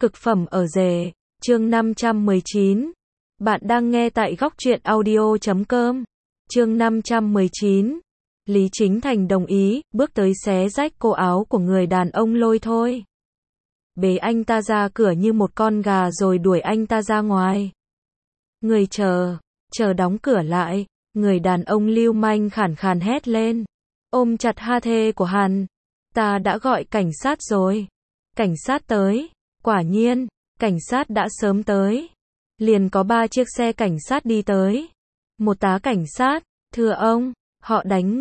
Cực phẩm ở rể, chương 519. Bạn đang nghe tại Góc Truyện Audio.com. Chương 519. Lý Chính Thành đồng ý, bước tới xé rách cổ áo của người đàn ông Lôi Thôi. Bế anh ta ra cửa như một con gà rồi đuổi anh ta ra ngoài. Người chờ đóng cửa lại, người đàn ông lưu manh khàn khàn hét lên. Ôm chặt ha thê của hắn. Ta đã gọi cảnh sát rồi. Cảnh sát tới. Quả nhiên, cảnh sát đã sớm tới. Liền có 3 chiếc xe cảnh sát đi tới. Một tá cảnh sát, thưa ông, họ đánh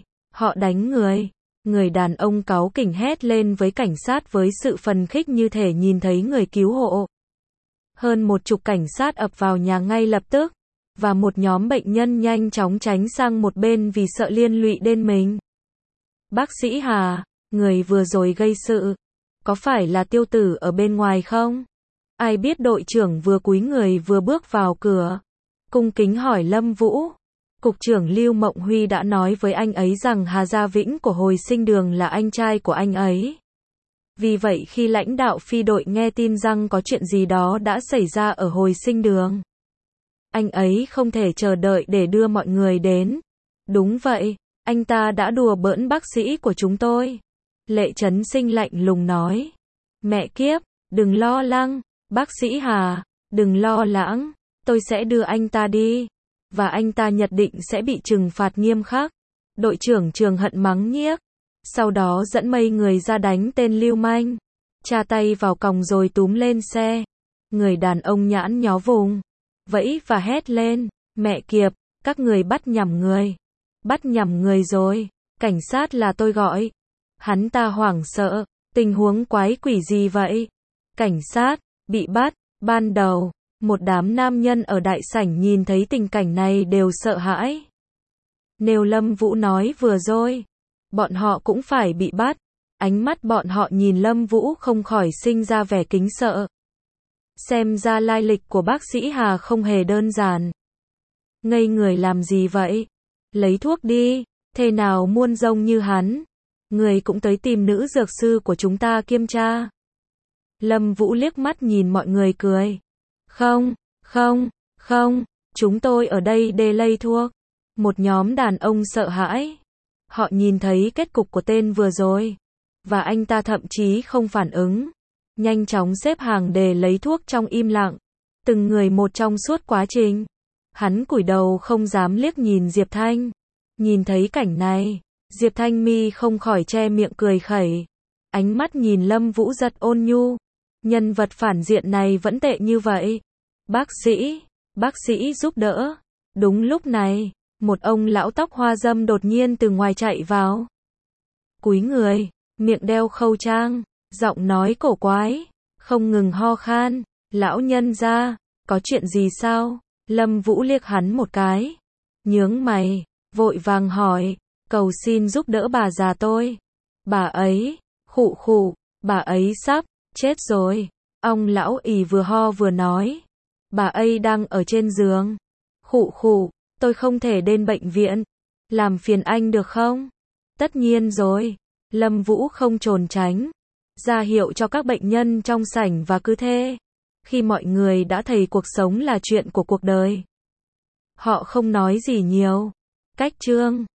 người. Người đàn ông cáu kỉnh hét lên với cảnh sát với sự phấn khích như thể nhìn thấy người cứu hộ. Hơn 10 cảnh sát ập vào nhà ngay lập tức, và một nhóm bệnh nhân nhanh chóng tránh sang một bên vì sợ liên lụy đến mình. Bác sĩ Hà, người vừa rồi gây sự, có phải là Tiêu Tử ở bên ngoài không? Ai biết đội trưởng vừa cúi người vừa bước vào cửa, cung kính hỏi Lâm Vũ. Cục trưởng Lưu Mộng Huy đã nói với anh ấy rằng Hà Gia Vĩnh của Hồi Sinh Đường là anh trai của anh ấy. Vì vậy khi lãnh đạo phi đội nghe tin rằng có chuyện gì đó đã xảy ra ở Hồi Sinh Đường, anh ấy không thể chờ đợi để đưa mọi người đến. Đúng vậy, anh ta đã đùa bỡn bác sĩ của chúng tôi. Lệ Trấn Sinh lạnh lùng nói. Mẹ kiếp, đừng lo lắng, bác sĩ Hà, đừng lo lắng, tôi sẽ đưa anh ta đi. Và anh ta nhất định sẽ bị trừng phạt nghiêm khắc. Đội trưởng Trường Hận mắng nhiếc. Sau đó dẫn mấy người ra đánh tên lưu manh. Tra tay vào còng rồi túm lên xe. Người đàn ông nhãn nhó vùng, vẫy và hét lên. Mẹ kiếp, các người bắt nhầm người. Bắt nhầm người rồi, cảnh sát là tôi gọi. Hắn ta hoảng sợ, tình huống quái quỷ gì vậy? Cảnh sát, bị bắt. Ban đầu, một đám nam nhân ở đại sảnh nhìn thấy tình cảnh này đều sợ hãi. Nếu Lâm Vũ nói vừa rồi, bọn họ cũng phải bị bắt. Ánh mắt bọn họ nhìn Lâm Vũ không khỏi sinh ra vẻ kính sợ. Xem ra lai lịch của bác sĩ Hà không hề đơn giản. Ngây người làm gì vậy? Lấy thuốc đi, thế nào muôn rông như hắn? Người cũng tới tìm nữ dược sư của chúng ta kiểm tra. Lâm Vũ liếc mắt nhìn mọi người cười. Không, chúng tôi ở đây để lấy thuốc. Một nhóm đàn ông sợ hãi. Họ nhìn thấy kết cục của tên vừa rồi. Và anh ta thậm chí không phản ứng. Nhanh chóng xếp hàng để lấy thuốc trong im lặng. Từng người một trong suốt quá trình. Hắn cúi đầu không dám liếc nhìn Diệp Thanh. Nhìn thấy cảnh này, Diệp Thanh mi không khỏi che miệng cười khẩy. Ánh mắt nhìn Lâm Vũ giật ôn nhu. Nhân vật phản diện này vẫn tệ như vậy. Bác sĩ giúp đỡ. Đúng lúc này, một ông lão tóc hoa râm đột nhiên từ ngoài chạy vào. Cúi người, miệng đeo khẩu trang, giọng nói cổ quái, không ngừng ho khan. Lão nhân gia, có chuyện gì sao? Lâm Vũ liếc hắn một cái, nhướng mày, vội vàng hỏi, cầu xin giúp đỡ bà già tôi. Bà ấy, khụ, bà ấy sắp chết rồi. Ông lão ì vừa ho vừa nói, bà ấy đang ở trên giường. Khụ, tôi không thể đến bệnh viện. Làm phiền anh được không? Tất nhiên rồi. Lâm Vũ không trốn tránh, ra hiệu cho các bệnh nhân trong sảnh và cứ thế. Khi mọi người đã thấy cuộc sống là chuyện của cuộc đời, họ không nói gì nhiều. Cách chương